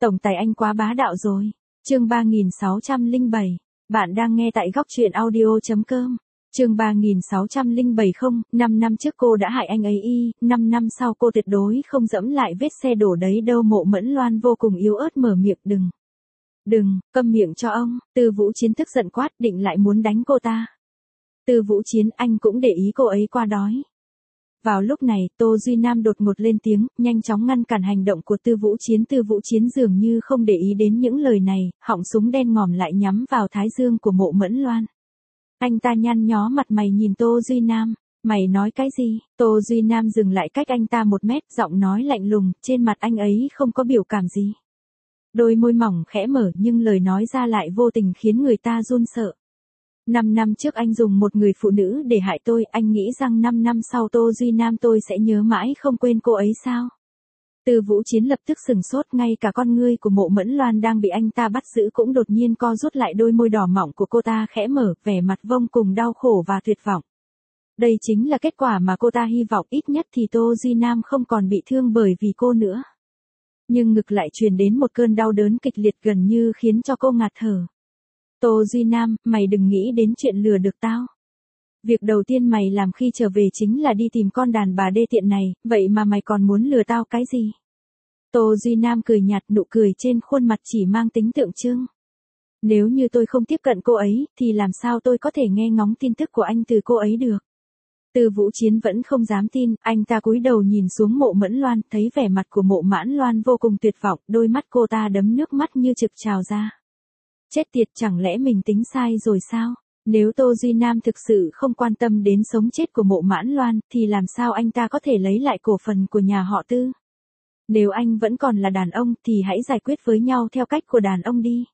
Tổng tài anh quá bá đạo rồi. Chương 3607. Bạn đang nghe tại góc truyện audio.com. Chương 3607 không, 5 năm trước cô đã hại anh ấy 5 năm sau cô tuyệt đối không dẫm lại vết xe đổ đấy đâu. Mộ Mẫn Loan vô cùng yếu ớt mở miệng. Đừng, câm miệng cho ông. Tư Vũ Chiến tức giận quát, định lại muốn đánh cô ta. Tư Vũ Chiến, anh cũng để ý cô ấy qua đói. Vào lúc này, Tô Duy Nam đột ngột lên tiếng, nhanh chóng ngăn cản hành động của Tư Vũ Chiến. Tư Vũ Chiến dường như không để ý đến những lời này, họng súng đen ngòm lại nhắm vào thái dương của Mộ Mẫn Loan. Anh ta nhăn nhó mặt mày nhìn Tô Duy Nam. Mày nói cái gì? Tô Duy Nam dừng lại cách anh ta 1 mét, giọng nói lạnh lùng, trên mặt anh ấy không có biểu cảm gì. Đôi môi mỏng khẽ mở nhưng lời nói ra lại vô tình khiến người ta run sợ. 5 năm trước anh dùng một người phụ nữ để hại tôi, anh nghĩ rằng 5 năm sau Tô Duy Nam tôi sẽ nhớ mãi không quên cô ấy sao? Tư Vũ Chiến lập tức sừng sốt, ngay cả con ngươi của Mộ Mẫn Loan đang bị anh ta bắt giữ cũng đột nhiên co rút lại, đôi môi đỏ mọng của cô ta khẽ mở, vẻ mặt vô cùng đau khổ và tuyệt vọng. Đây chính là kết quả mà cô ta hy vọng, ít nhất thì Tô Duy Nam không còn bị thương bởi vì cô nữa. Nhưng ngực lại truyền đến một cơn đau đớn kịch liệt gần như khiến cho cô ngạt thở. Tô Duy Nam, mày đừng nghĩ đến chuyện lừa được tao. Việc đầu tiên mày làm khi trở về chính là đi tìm con đàn bà đê tiện này, vậy mà mày còn muốn lừa tao cái gì? Tô Duy Nam cười nhạt, nụ cười trên khuôn mặt chỉ mang tính tượng trưng. Nếu như tôi không tiếp cận cô ấy, thì làm sao tôi có thể nghe ngóng tin tức của anh từ cô ấy được? Tư Vũ Chiến vẫn không dám tin, anh ta cúi đầu nhìn xuống Mộ Mẫn Loan, thấy vẻ mặt của Mộ Mẫn Loan vô cùng tuyệt vọng, đôi mắt cô ta đấm nước mắt như trực trào ra. Chết tiệt, chẳng lẽ mình tính sai rồi sao? Nếu Tô Duy Nam thực sự không quan tâm đến sống chết của Mộ Mẫn Loan, thì làm sao anh ta có thể lấy lại cổ phần của nhà họ Tư? Nếu anh vẫn còn là đàn ông thì hãy giải quyết với nhau theo cách của đàn ông đi.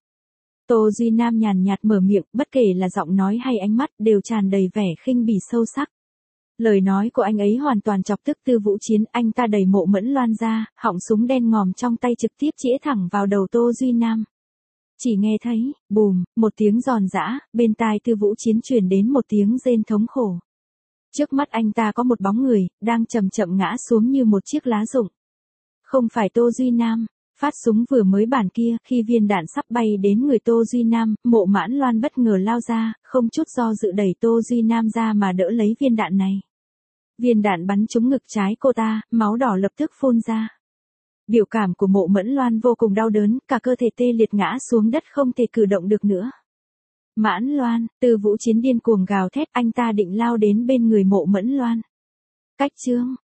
Tô Duy Nam nhàn nhạt mở miệng, bất kể là giọng nói hay ánh mắt đều tràn đầy vẻ khinh bỉ sâu sắc. Lời nói của anh ấy hoàn toàn chọc tức Tư Vũ Chiến, anh ta đẩy Mộ Mẫn Loan ra, họng súng đen ngòm trong tay trực tiếp chĩa thẳng vào đầu Tô Duy Nam. Chỉ nghe thấy, bùm, một tiếng giòn giã, bên tai Tư Vũ Chiến truyền đến một tiếng rên thống khổ. Trước mắt anh ta có một bóng người, đang chậm chậm ngã xuống như một chiếc lá rụng. Không phải Tô Duy Nam, phát súng vừa mới bản kia, khi viên đạn sắp bay đến người Tô Duy Nam, Mộ Mẫn Loan bất ngờ lao ra, không chút do dự đẩy Tô Duy Nam ra mà đỡ lấy viên đạn này. Viên đạn bắn trúng ngực trái cô ta, máu đỏ lập tức phun ra. Biểu cảm của Mộ Mẫn Loan vô cùng đau đớn, cả cơ thể tê liệt ngã xuống đất không thể cử động được nữa. Mẫn Loan, Tư Vũ Chiến điên cuồng gào thét, anh ta định lao đến bên người Mộ Mẫn Loan. Cách chương